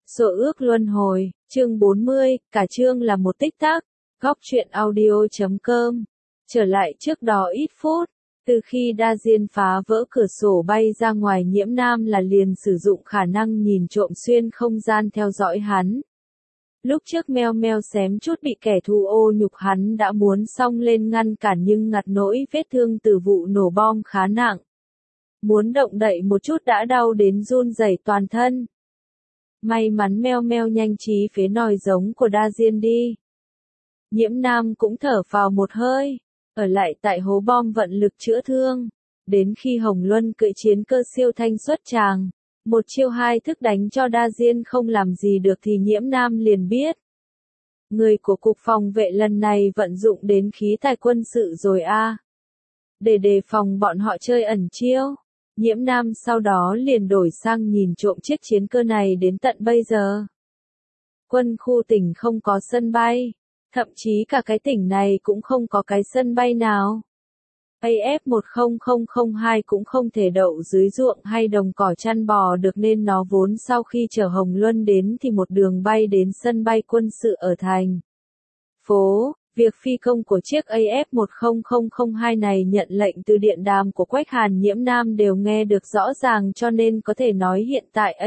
Số ước luân hồi, chương 40, cả chương là một tích tắc. Góc truyện audio.com. Trở lại trước đó ít phút, từ khi đa diên phá vỡ cửa sổ bay ra ngoài, Nhiễm Nam là liền sử dụng khả năng nhìn trộm xuyên không gian theo dõi hắn. Lúc trước meo meo xém chút bị kẻ thù ô nhục, hắn đã muốn xông lên ngăn cản nhưng ngặt nỗi vết thương từ vụ nổ bom khá nặng. Muốn động đậy một chút đã đau đến run rẩy toàn thân. May mắn meo meo nhanh trí phế nòi giống của đa diên đi. Nhiễm Nam cũng thở phào một hơi, ở lại tại hố bom vận lực chữa thương. Đến khi Hồng Luân cưỡi chiến cơ siêu thanh xuất tràng, một chiêu hai thức đánh cho đa diên không làm gì được thì Nhiễm Nam liền biết. Người của cục phòng vệ lần này vận dụng đến khí tài quân sự rồi a. Để đề phòng bọn họ chơi ẩn chiêu, Nhiễm Nam sau đó liền đổi sang nhìn trộm chiếc chiến cơ này đến tận bây giờ. Quân khu tỉnh không có sân bay, thậm chí cả cái tỉnh này cũng không có cái sân bay nào. AF-10002 cũng không thể đậu dưới ruộng hay đồng cỏ chăn bò được, nên nó vốn sau khi chở Hồng Luân đến thì một đường bay đến sân bay quân sự ở thành phố. Việc phi công của chiếc AF-10002 này nhận lệnh từ điện đàm của Quách Hàn, Nhiễm Nam đều nghe được rõ ràng, cho nên có thể nói hiện tại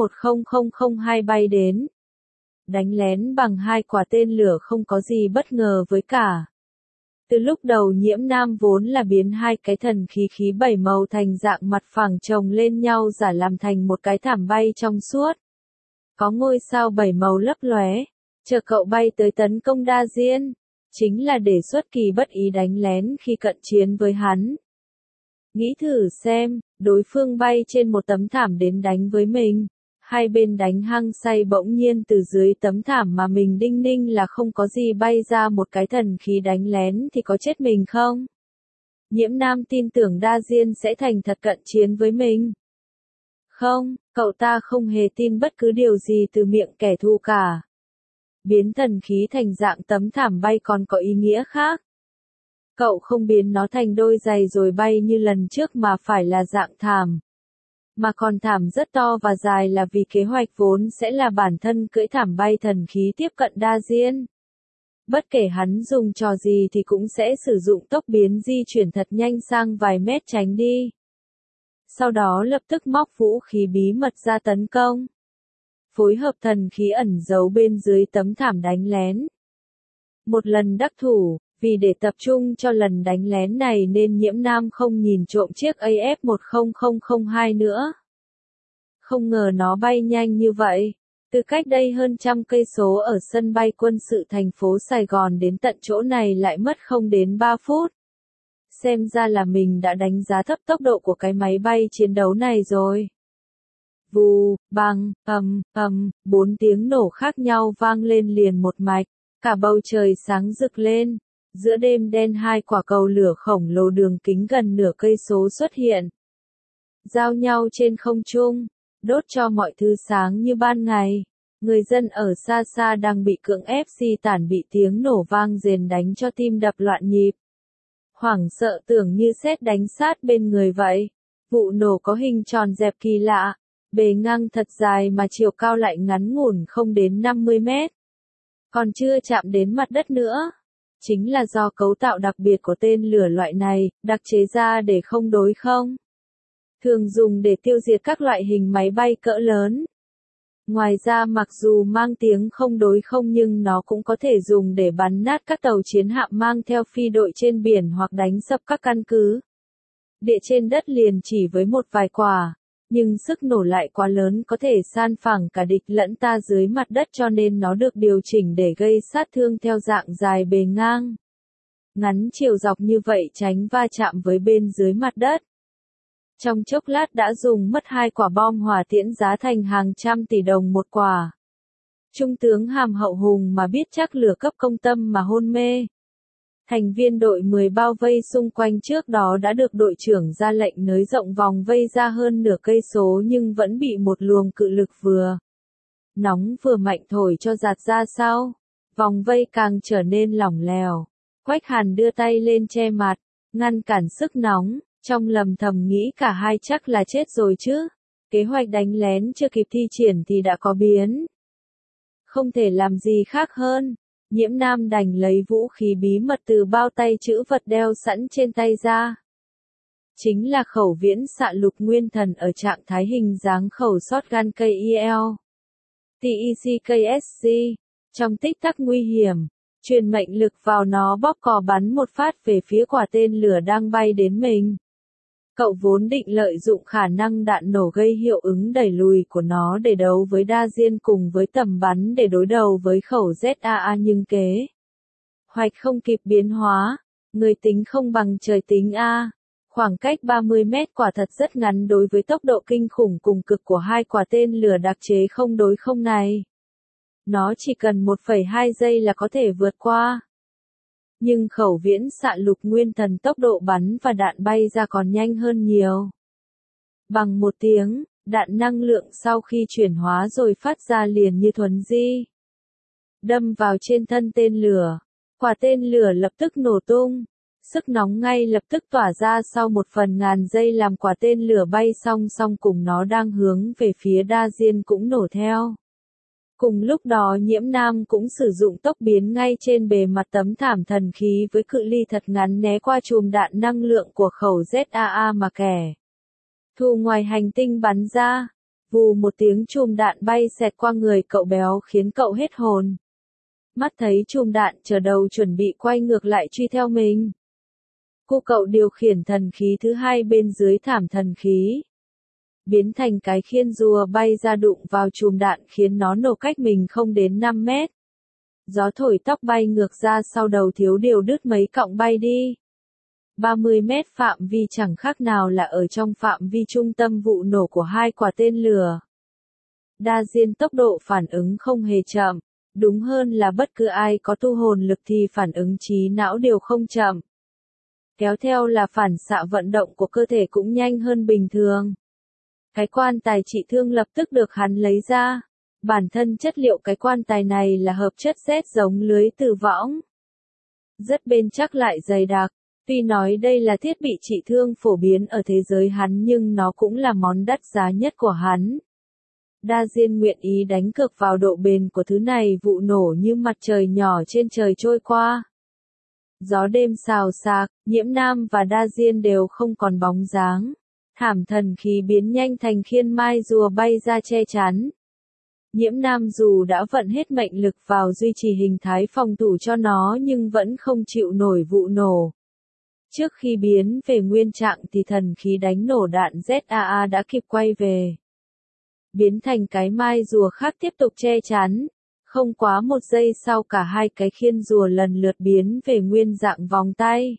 AF-10002 bay đến đánh lén bằng 2 quả tên lửa không có gì bất ngờ với cả. Từ lúc đầu Nhiễm Nam vốn là biến 2 cái thần khí 7 màu thành dạng mặt phẳng chồng lên nhau giả làm thành một cái thảm bay trong suốt. Có ngôi sao 7 màu lấp lóe, chờ cậu bay tới tấn công đa diên. Chính là để xuất kỳ bất ý đánh lén khi cận chiến với hắn. Nghĩ thử xem, đối phương bay trên một tấm thảm đến đánh với mình. Hai bên đánh hăng say, bỗng nhiên từ dưới tấm thảm mà mình đinh ninh là không có gì bay ra một cái thần khí đánh lén thì có chết mình không? Nhiễm Nam tin tưởng đa diên sẽ thành thật cận chiến với mình. Không, cậu ta không hề tin bất cứ điều gì từ miệng kẻ thù cả. Biến thần khí thành dạng tấm thảm bay còn có ý nghĩa khác. Cậu không biến nó thành đôi giày rồi bay như lần trước mà phải là dạng thảm. Mà còn thảm rất to và dài là vì kế hoạch vốn sẽ là bản thân cưỡi thảm bay thần khí tiếp cận đa diên. Bất kể hắn dùng trò gì thì cũng sẽ sử dụng tốc biến di chuyển thật nhanh sang vài mét tránh đi. Sau đó lập tức móc vũ khí bí mật ra tấn công. Phối hợp thần khí ẩn giấu bên dưới tấm thảm đánh lén. Một lần đắc thủ, vì để tập trung cho lần đánh lén này nên Nhiễm Nam không nhìn trộm chiếc AF-10002 nữa. Không ngờ nó bay nhanh như vậy. Từ cách đây hơn 100 cây số ở sân bay quân sự thành phố Sài Gòn đến tận chỗ này lại mất không đến 3 phút. Xem ra là mình đã đánh giá thấp tốc độ của cái máy bay chiến đấu này rồi. Vù, bang, ầm, 4 tiếng nổ khác nhau vang lên liền một mạch, cả bầu trời sáng rực lên. Giữa đêm đen 2 quả cầu lửa khổng lồ đường kính gần nửa cây số xuất hiện. Giao nhau trên không trung, đốt cho mọi thứ sáng như ban ngày. Người dân ở xa xa đang bị cưỡng ép di tản, bị tiếng nổ vang rền đánh cho tim đập loạn nhịp. Hoảng sợ tưởng như sét đánh sát bên người vậy. Vụ nổ có hình tròn dẹp kỳ lạ. Bề ngang thật dài mà chiều cao lại ngắn ngủn không đến 50 mét. Còn chưa chạm đến mặt đất nữa. Chính là do cấu tạo đặc biệt của tên lửa loại này, đặc chế ra để không đối không. Thường dùng để tiêu diệt các loại hình máy bay cỡ lớn. Ngoài ra mặc dù mang tiếng không đối không nhưng nó cũng có thể dùng để bắn nát các tàu chiến hạm mang theo phi đội trên biển hoặc đánh sập các căn cứ địa trên đất liền chỉ với một vài quả. Nhưng sức nổ lại quá lớn, có thể san phẳng cả địch lẫn ta dưới mặt đất, cho nên nó được điều chỉnh để gây sát thương theo dạng dài bề ngang ngắn chiều dọc, như vậy tránh va chạm với bên dưới mặt đất. Trong chốc lát đã dùng mất 2 quả bom hỏa tiễn giá thành hàng trăm tỷ đồng một quả. Trung tướng Hàm Hậu Hùng mà biết chắc lửa cấp công tâm mà hôn mê. Thành viên đội 10 bao vây xung quanh trước đó đã được đội trưởng ra lệnh nới rộng vòng vây ra hơn nửa cây số, nhưng vẫn bị một luồng cự lực vừa nóng vừa mạnh thổi cho giạt ra sau. Vòng vây càng trở nên lỏng lẻo. Quách Hàn đưa tay lên che mặt, ngăn cản sức nóng, trong lầm thầm nghĩ cả hai chắc là chết rồi chứ. Kế hoạch đánh lén chưa kịp thi triển thì đã có biến. Không thể làm gì khác hơn. Nhiễm Nam đành lấy vũ khí bí mật từ bao tay chữ vật đeo sẵn trên tay ra. Chính là khẩu viễn xạ lục nguyên thần ở trạng thái hình dáng khẩu shotgun KIL. TECKSG. Trong tích tắc nguy hiểm, truyền mệnh lực vào nó bóp cò bắn một phát về phía quả tên lửa đang bay đến mình. Cậu vốn định lợi dụng khả năng đạn nổ gây hiệu ứng đẩy lùi của nó để đấu với đa diên cùng với tầm bắn để đối đầu với khẩu ZAA nhưng kế hoạch không kịp biến hóa, người tính không bằng trời tính A. Khoảng cách 30 mét quả thật rất ngắn đối với tốc độ kinh khủng cùng cực của hai quả tên lửa đặc chế không đối không này. Nó chỉ cần 1,2 giây là có thể vượt qua. Nhưng khẩu viễn xạ lục nguyên thần tốc độ bắn và đạn bay ra còn nhanh hơn nhiều. Bằng một tiếng, đạn năng lượng sau khi chuyển hóa rồi phát ra liền như thuấn di. Đâm vào trên thân tên lửa. Quả tên lửa lập tức nổ tung. Sức nóng ngay lập tức tỏa ra sau 1/1000 giây làm quả tên lửa bay song song cùng nó đang hướng về phía đa diên cũng nổ theo. Cùng lúc đó Nhiễm Nam cũng sử dụng tốc biến ngay trên bề mặt tấm thảm thần khí với cự ly thật ngắn né qua chùm đạn năng lượng của khẩu ZAA mà kẻ thù ngoài hành tinh bắn ra. Vù một tiếng chùm đạn bay xẹt qua người cậu béo khiến cậu hết hồn. Mắt thấy chùm đạn chờ đầu chuẩn bị quay ngược lại truy theo mình. Cậu điều khiển thần khí thứ hai bên dưới thảm thần khí. Biến thành cái khiên rùa bay ra đụng vào chùm đạn khiến nó nổ cách mình không đến 5 mét. Gió thổi tóc bay ngược ra sau đầu thiếu điều đứt mấy cọng bay đi. 30 mét phạm vi chẳng khác nào là ở trong phạm vi trung tâm vụ nổ của hai quả tên lửa. Đa diên tốc độ phản ứng không hề chậm, đúng hơn là bất cứ ai có tu hồn lực thì phản ứng trí não đều không chậm. Kéo theo là phản xạ vận động của cơ thể cũng nhanh hơn bình thường. Cái quan tài trị thương lập tức được hắn lấy ra. Bản thân chất liệu cái quan tài này là hợp chất Z giống lưới từ võng. Rất bền chắc lại dày đặc. Tuy nói đây là thiết bị trị thương phổ biến ở thế giới hắn nhưng nó cũng là món đắt giá nhất của hắn. Đa diên nguyện ý đánh cược vào độ bền của thứ này vụ nổ như mặt trời nhỏ trên trời trôi qua. Gió đêm xào xạc, Nhiễm Nam và đa diên đều không còn bóng dáng. Thảm thần khí biến nhanh thành khiên mai rùa bay ra che chắn. Nhiễm Nam dù đã vận hết mệnh lực vào duy trì hình thái phòng thủ cho nó nhưng vẫn không chịu nổi vụ nổ. Trước khi biến về nguyên trạng thì thần khí đánh nổ đạn ZAA đã kịp quay về. Biến thành cái mai rùa khác tiếp tục che chắn. Không quá 1 giây sau cả hai cái khiên rùa lần lượt biến về nguyên dạng vòng tay.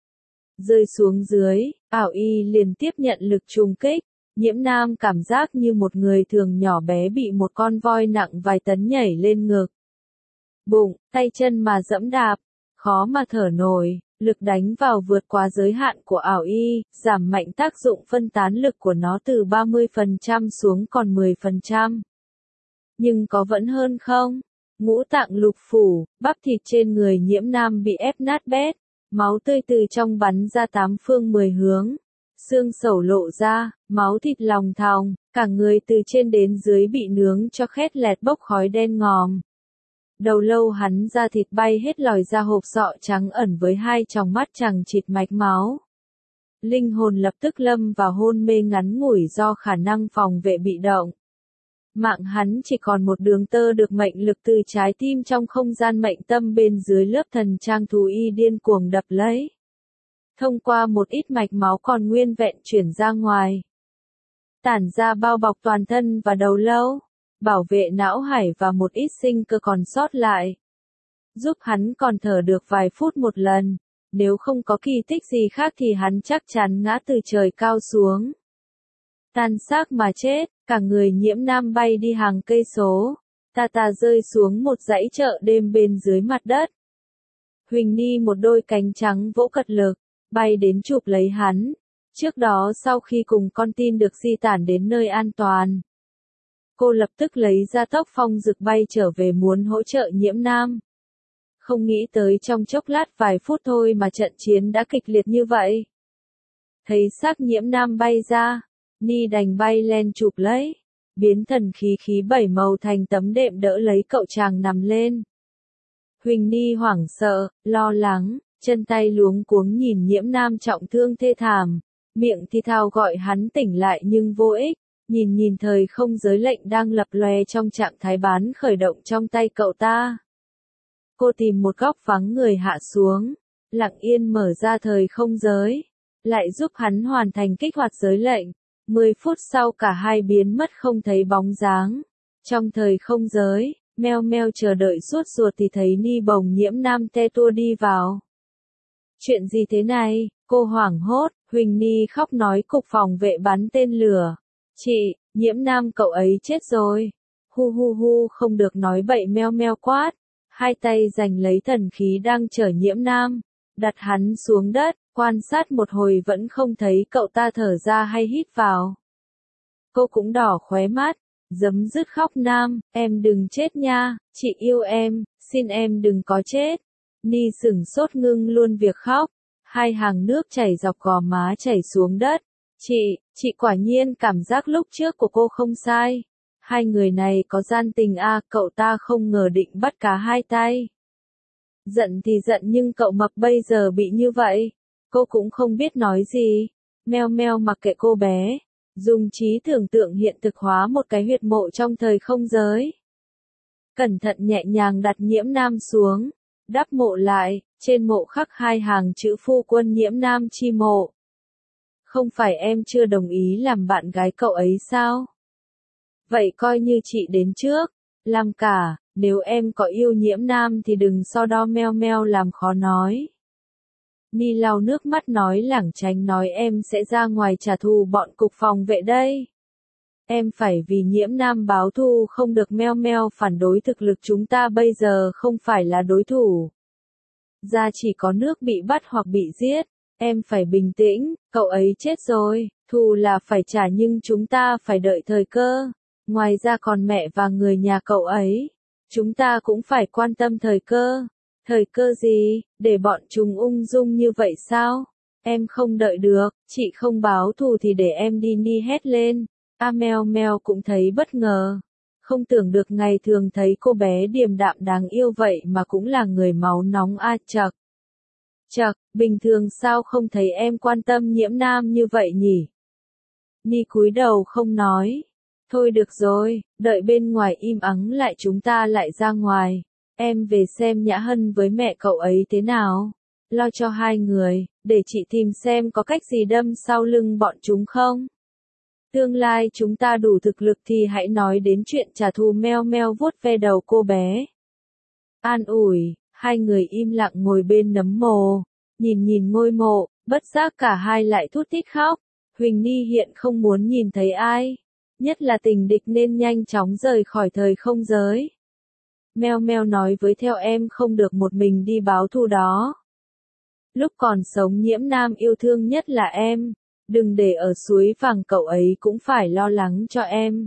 Rơi xuống dưới, ảo y liền tiếp nhận lực trùng kích. Nhiễm Nam cảm giác như một người thường nhỏ bé bị một con voi nặng vài tấn nhảy lên ngực. Bụng, tay chân mà dẫm đạp, khó mà thở nổi, lực đánh vào vượt quá giới hạn của ảo y, giảm mạnh tác dụng phân tán lực của nó từ 30% xuống còn 10%. Nhưng có vẫn hơn không? Ngũ tạng lục phủ, bắp thịt trên người Nhiễm Nam bị ép nát bét, máu tươi từ trong bắn ra 8 phương 10 hướng. Xương sẩu lộ ra, máu thịt lòng thòng, cả người từ trên đến dưới bị nướng cho khét lẹt bốc khói đen ngòm. Đầu lâu hắn da thịt bay hết lòi ra hộp sọ trắng ẩn với hai tròng mắt chằng chịt mạch máu. Linh hồn lập tức lâm vào hôn mê ngắn ngủi do khả năng phòng vệ bị động. Mạng hắn chỉ còn một đường tơ được mệnh lực từ trái tim trong không gian mệnh tâm bên dưới lớp thần trang thú y điên cuồng đập lấy. Thông qua một ít mạch máu còn nguyên vẹn chuyển ra ngoài. Tản ra bao bọc toàn thân và đầu lâu, bảo vệ não hải và một ít sinh cơ còn sót lại. Giúp hắn còn thở được vài phút một lần, nếu không có kỳ tích gì khác thì hắn chắc chắn ngã từ trời cao xuống. Tan xác mà chết, cả người Nhiễm Nam bay đi hàng cây số, ta rơi xuống một dãy chợ đêm bên dưới mặt đất. Huỳnh Ni một đôi cánh trắng vỗ cật lực, bay đến chụp lấy hắn. Trước đó sau khi cùng con tin được di tản đến nơi an toàn, cô lập tức lấy ra tốc phong dực bay trở về muốn hỗ trợ Nhiễm Nam. Không nghĩ tới trong chốc lát vài phút thôi mà trận chiến đã kịch liệt như vậy. Thấy xác Nhiễm Nam bay ra, Ni đành bay lên chụp lấy, biến thần khí khí bảy màu thành tấm đệm đỡ lấy cậu chàng nằm lên. Huỳnh Ni hoảng sợ, lo lắng, chân tay luống cuống nhìn Nhiễm Nam trọng thương thê thảm, miệng thì thào gọi hắn tỉnh lại nhưng vô ích, nhìn thời không giới lệnh đang lập lòe trong trạng thái bán khởi động trong tay cậu ta. Cô tìm một góc vắng người hạ xuống, lặng yên mở ra thời không giới, lại giúp hắn hoàn thành kích hoạt giới lệnh. 10 phút sau cả hai biến mất không thấy bóng dáng. Trong thời không giới, Meo Meo chờ đợi suốt ruột thì thấy Ni bồng Nhiễm Nam te tua đi vào. Chuyện gì thế này? Cô hoảng hốt, Huỳnh Ni khóc nói cục phòng vệ bắn tên lửa. Chị, Nhiễm Nam cậu ấy chết rồi. Hu hu hu không được nói bậy Meo Meo quát. Hai tay giành lấy thần khí đang chở Nhiễm Nam, đặt hắn xuống đất, quan sát một hồi vẫn không thấy cậu ta thở ra hay hít vào. Cô cũng đỏ khóe mắt, giấm dứt khóc Nam, em đừng chết nha, chị yêu em, xin em đừng có chết. Ni sửng sốt ngưng luôn việc khóc, hai hàng nước chảy dọc gò má chảy xuống đất. Chị quả nhiên cảm giác lúc trước của cô không sai. Hai người này có gian tình à, cậu ta không ngờ định bắt cá hai tay. Giận thì giận nhưng cậu mập bây giờ bị như vậy. Cô cũng không biết nói gì. Meo Meo mặc kệ cô bé, dùng trí tưởng tượng hiện thực hóa một cái huyệt mộ trong thời không giới. Cẩn thận nhẹ nhàng đặt Nhiễm Nam xuống, đắp mộ lại, trên mộ khắc hai hàng chữ phu quân Nhiễm Nam chi mộ. Không phải em chưa đồng ý làm bạn gái cậu ấy sao? Vậy coi như chị đến trước, làm cả, nếu em có yêu Nhiễm Nam thì đừng so đo Meo Meo làm khó nói. Ni lau nước mắt nói lảng tránh nói em sẽ ra ngoài trả thù bọn cục phòng vệ đây. Em phải vì Nhiễm Nam báo thù không được Meo Meo phản đối thực lực chúng ta bây giờ không phải là đối thủ. Ra chỉ có nước bị bắt hoặc bị giết, em phải bình tĩnh, cậu ấy chết rồi, thù là phải trả nhưng chúng ta phải đợi thời cơ. Ngoài ra còn mẹ và người nhà cậu ấy, chúng ta cũng phải quan tâm thời cơ. Thời cơ gì, để bọn chúng ung dung như vậy sao? Em không đợi được, chị không báo thù thì để em đi. Ni hét lên. Meo Meo cũng thấy bất ngờ. Không tưởng được ngày thường thấy cô bé điềm đạm đáng yêu vậy mà cũng là người máu nóng chậc. Chậc, bình thường sao không thấy em quan tâm Nhiễm Nam như vậy nhỉ? Ni cúi đầu không nói. Thôi được rồi, đợi bên ngoài im ắng lại chúng ta lại ra ngoài. Em về xem Nhã Hân với mẹ cậu ấy thế nào. Lo cho hai người, để chị tìm xem có cách gì đâm sau lưng bọn chúng không. Tương lai chúng ta đủ thực lực thì hãy nói đến chuyện trả thù. Meo Meo vuốt ve đầu cô bé. An ủi, hai người im lặng ngồi bên nấm mồ, nhìn ngôi mộ, bất giác cả hai lại thút thít khóc. Huỳnh Ni hiện không muốn nhìn thấy ai, nhất là tình địch nên nhanh chóng rời khỏi thời không giới. Meo Meo nói với theo em không được một mình đi báo thù đó. Lúc còn sống Nhiễm Nam yêu thương nhất là em, đừng để ở suối vàng cậu ấy cũng phải lo lắng cho em.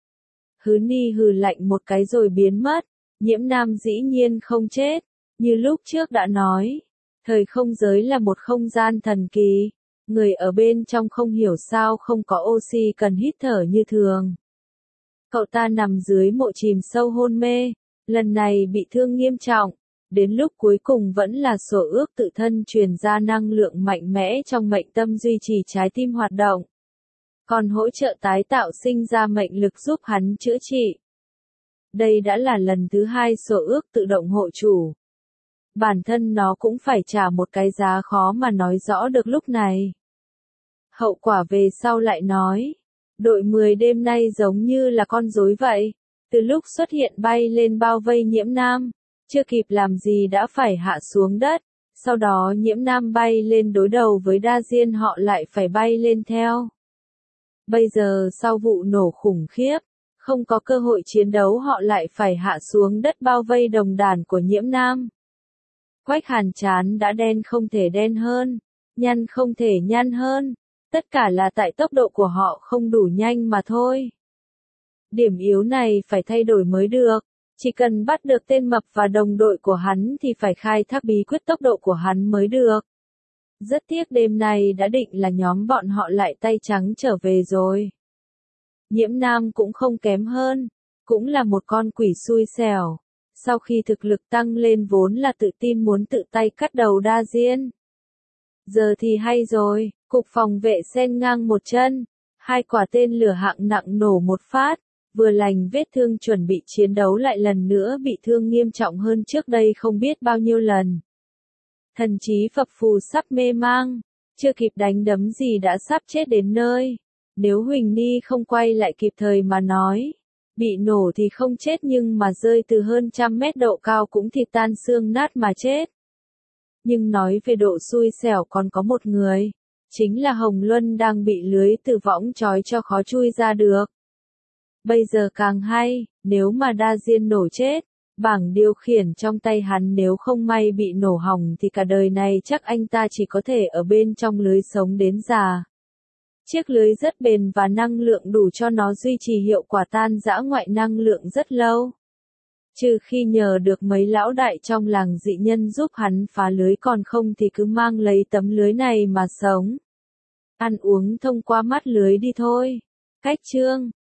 Hứ Ni hừ lạnh một cái rồi biến mất, Nhiễm Nam dĩ nhiên không chết, như lúc trước đã nói. Thời không giới là một không gian thần kỳ, người ở bên trong không hiểu sao không có oxy cần hít thở như thường. Cậu ta nằm dưới mộ chìm sâu hôn mê, lần này bị thương nghiêm trọng, đến lúc cuối cùng vẫn là sổ ước tự thân truyền ra năng lượng mạnh mẽ trong mệnh tâm duy trì trái tim hoạt động, còn hỗ trợ tái tạo sinh ra mệnh lực giúp hắn chữa trị. Đây đã là lần thứ hai sổ ước tự động hộ chủ. Bản thân nó cũng phải trả một cái giá khó mà nói rõ được lúc này. Hậu quả về sau lại nói, đội 10 đêm nay giống như là con rối vậy, từ lúc xuất hiện bay lên bao vây Nhiễm Nam, chưa kịp làm gì đã phải hạ xuống đất, sau đó Nhiễm Nam bay lên đối đầu với đa diên họ lại phải bay lên theo. Bây giờ sau vụ nổ khủng khiếp, không có cơ hội chiến đấu họ lại phải hạ xuống đất bao vây đồng đàn của Nhiễm Nam. Quách Hàn trán đã đen không thể đen hơn, nhăn không thể nhăn hơn, tất cả là tại tốc độ của họ không đủ nhanh mà thôi. Điểm yếu này phải thay đổi mới được, chỉ cần bắt được tên mập và đồng đội của hắn thì phải khai thác bí quyết tốc độ của hắn mới được. Rất tiếc đêm nay đã định là nhóm bọn họ lại tay trắng trở về rồi. Nhiễm Nam cũng không kém hơn, cũng là một con quỷ xui xẻo. Sau khi thực lực tăng lên vốn là tự tin muốn tự tay cắt đầu Đa Diên. Giờ thì hay rồi, cục phòng vệ xen ngang một chân, 2 quả tên lửa hạng nặng nổ một phát, vừa lành vết thương chuẩn bị chiến đấu lại lần nữa bị thương nghiêm trọng hơn trước đây không biết bao nhiêu lần. Thần trí phập phù sắp mê mang, chưa kịp đánh đấm gì đã sắp chết đến nơi. Nếu Huỳnh Ni không quay lại kịp thời mà nói, bị nổ thì không chết nhưng mà rơi từ hơn 100 mét độ cao cũng thịt tan xương nát mà chết. Nhưng nói về độ xui xẻo còn có một người, chính là Hồng Luân đang bị lưới từ võng trói cho khó chui ra được. Bây giờ càng hay, nếu mà Đa Diên nổ chết, bảng điều khiển trong tay hắn nếu không may bị nổ hỏng thì cả đời này chắc anh ta chỉ có thể ở bên trong lưới sống đến già. Chiếc lưới rất bền và năng lượng đủ cho nó duy trì hiệu quả tan rã ngoại năng lượng rất lâu. Trừ khi nhờ được mấy lão đại trong làng dị nhân giúp hắn phá lưới còn không thì cứ mang lấy tấm lưới này mà sống. Ăn uống thông qua mắt lưới đi thôi. Cách chương